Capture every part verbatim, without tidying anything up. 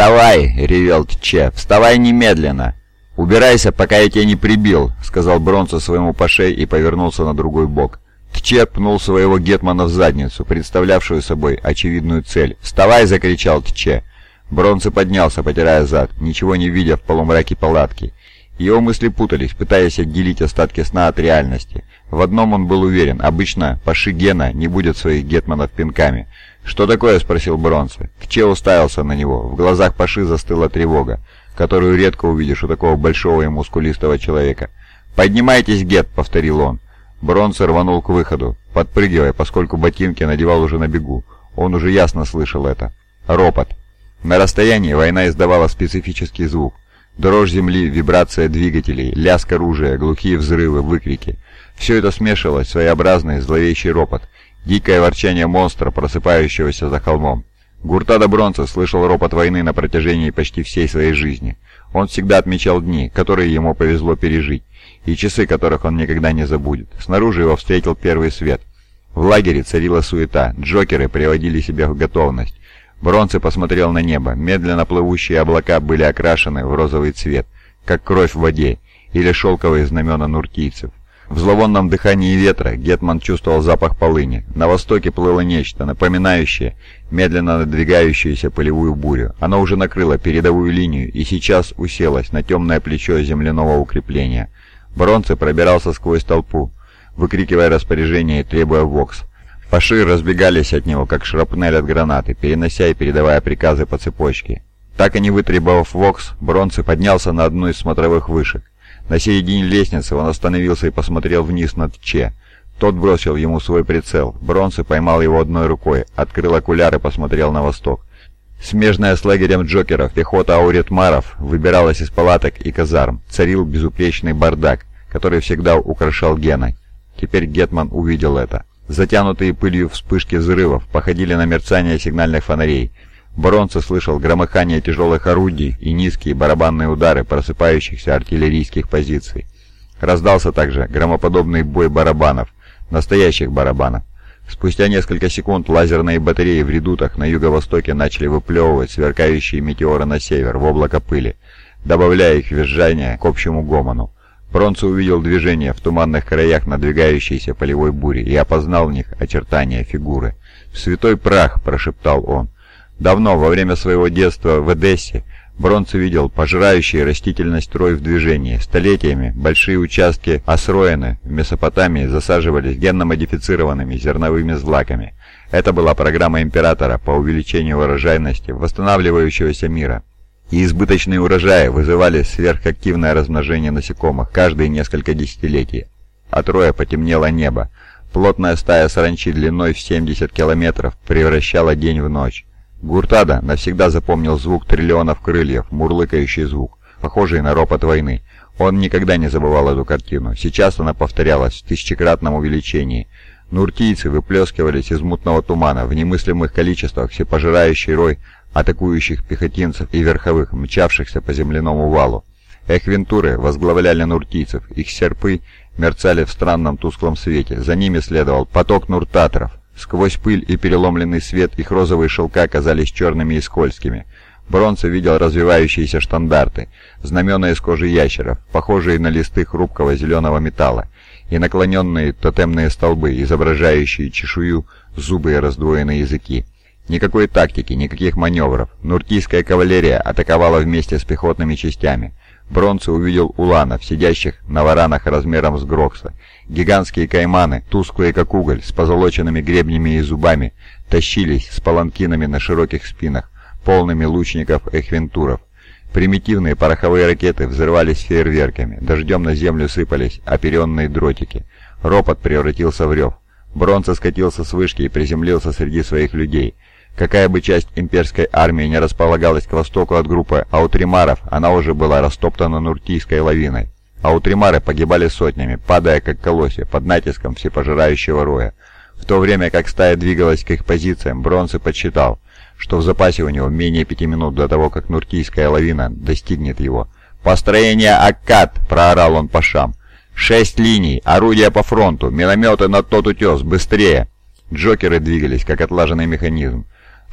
«Вставай!» — ревел Тче. «Вставай немедленно!» «Убирайся, пока я тебя не прибил!» — сказал Бронце своему паше и повернулся на другой бок. Тче пнул своего гетмана в задницу, представлявшую собой очевидную цель. «Вставай!» — закричал Тче. Бронце поднялся, потирая зад, ничего не видя в полумраке палатки. Его мысли путались, пытаясь отделить остатки сна от реальности. В одном он был уверен: обычно паши Гена не будет своих гетманов пинками. «Что такое?» — спросил Бронце. Тче уставился на него. В глазах паши застыла тревога, которую редко увидишь у такого большого и мускулистого человека. «Поднимайтесь, Гет!» — повторил он. Бронце рванул к выходу, подпрыгивая, поскольку ботинки надевал уже на бегу. Он уже ясно слышал это. Ропот. На расстоянии война издавала специфический звук. Дрожь земли, вибрация двигателей, лязг оружия, глухие взрывы, выкрики. Все это смешивалось в своеобразный зловещий ропот. Дикое ворчание монстра, просыпающегося за холмом. Гуртадо Бронце слышал ропот войны на протяжении почти всей своей жизни. Он всегда отмечал дни, которые ему повезло пережить, и часы, которых он никогда не забудет. Снаружи его встретил первый свет. В лагере царила суета, джокеры приводили себя в готовность. Бронце посмотрел на небо. Медленно плывущие облака были окрашены в розовый цвет, как кровь в воде, или шелковые знамена нуртийцев. В зловонном дыхании ветра гетман чувствовал запах полыни. На востоке плыло нечто, напоминающее медленно надвигающуюся полевую бурю. Оно уже накрыло передовую линию и сейчас уселось на темное плечо земляного укрепления. Бронце пробирался сквозь толпу, выкрикивая распоряжения и требуя вокс. Паши разбегались от него, как шрапнель от гранаты, перенося и передавая приказы по цепочке. Так и не вытребовав вокс, Бронце поднялся на одну из смотровых вышек. На середине лестницы он остановился и посмотрел вниз на Тче. Тот бросил ему свой прицел. Бронце поймал его одной рукой, открыл окуляр и посмотрел на восток. Смежная с лагерем джокеров, пехота ауретмаров выбиралась из палаток и казарм. Царил безупречный бардак, который всегда украшал Гена. Теперь гетман увидел это. Затянутые пылью вспышки взрывов походили на мерцание сигнальных фонарей. Бронце слышал громыхание тяжелых орудий и низкие барабанные удары просыпающихся артиллерийских позиций. Раздался также громоподобный бой барабанов, настоящих барабанов. Спустя несколько секунд лазерные батареи в редутах на юго-востоке начали выплевывать сверкающие метеоры на север в облако пыли, добавляя их визжание к общему гомону. Бронце увидел движение в туманных краях надвигающейся полевой бури и опознал в них очертания фигуры. «Святой прах!» – прошептал он. Давно, во время своего детства в Эдессе, Бронце видел пожирающий растительность рой в движении. Столетиями большие участки Осроены в Месопотамии засаживались генно-модифицированными зерновыми злаками. Это была программа императора по увеличению урожайности восстанавливающегося мира. И избыточные урожаи вызывали сверхактивное размножение насекомых каждые несколько десятилетий. От роя потемнело небо. Плотная стая саранчи длиной в семьдесят километров превращала день в ночь. Гуртадо навсегда запомнил звук триллионов крыльев, мурлыкающий звук, похожий на ропот войны. Он никогда не забывал эту картину. Сейчас она повторялась в тысячекратном увеличении. Нуртийцы выплескивались из мутного тумана в немыслимых количествах всепожирающий рой атакующих пехотинцев и верховых, мчавшихся по земляному валу. Эхвентуры возглавляли нуртийцев, их серпы мерцали в странном тусклом свете, за ними следовал поток нуртаторов. Сквозь пыль и переломленный свет их розовые шелка казались черными и скользкими. Бронце видел развивающиеся штандарты, знамена из кожи ящеров, похожие на листы хрупкого зеленого металла, и наклоненные тотемные столбы, изображающие чешую, зубы и раздвоенные языки. Никакой тактики, никаких маневров. Нуртийская кавалерия атаковала вместе с пехотными частями. Бронце увидел уланов, сидящих на варанах размером с Грокса. Гигантские кайманы, тусклые как уголь, с позолоченными гребнями и зубами, тащились с паланкинами на широких спинах, полными лучников эхвентуров. Примитивные пороховые ракеты взрывались фейерверками, дождем на землю сыпались оперенные дротики. Ропот превратился в рев. Бронце скатился с вышки и приземлился среди своих людей. Какая бы часть имперской армии не располагалась к востоку от группы аутримаров, она уже была растоптана нуртийской лавиной. Аутримары погибали сотнями, падая как колосья под натиском всепожирающего роя. В то время как стая двигалась к их позициям, Бронце подсчитал, что в запасе у него менее пяти минут до того, как нуртийская лавина достигнет его. «Построение Аккад!» – проорал он пашам. «Шесть линий, орудия по фронту, минометы на тот утес, быстрее!» Джокеры двигались, как отлаженный механизм.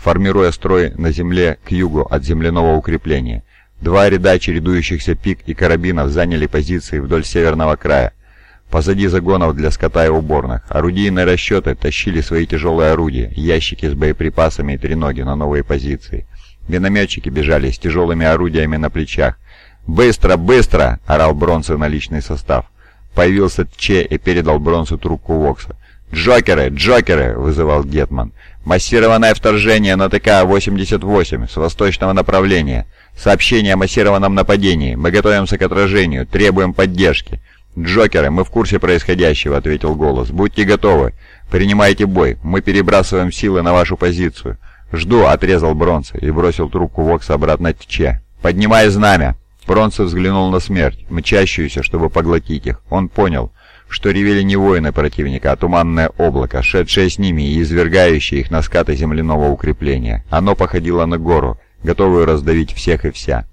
формируя строй на земле к югу от земляного укрепления. Два ряда чередующихся пик и карабинов заняли позиции вдоль северного края, позади загонов для скота и уборных. Орудийные расчеты тащили свои тяжелые орудия, ящики с боеприпасами и треноги на новые позиции. Минометчики бежали с тяжелыми орудиями на плечах. «Быстро, быстро!» — орал Бронсон на личный состав. Появился Тче и передал Бронсу трубку Вокса. «Джокеры! Джокеры!» — вызывал Гетман. «Массированное вторжение на ТК восемьдесят восемь с восточного направления. Сообщение о массированном нападении. Мы готовимся к отражению. Требуем поддержки». «Джокеры, мы в курсе происходящего», — ответил голос. «Будьте готовы. Принимайте бой. Мы перебрасываем силы на вашу позицию». «Жду», — отрезал Бронсон и бросил трубку Вокса обратно Тче. «Поднимай знамя». Бронсон взглянул на смерть, мчащуюся, чтобы поглотить их. Он понял, что ревели не воины противника, а туманное облако, шедшее с ними и извергающее их на скаты земляного укрепления. Оно походило на гору, готовую раздавить всех и вся.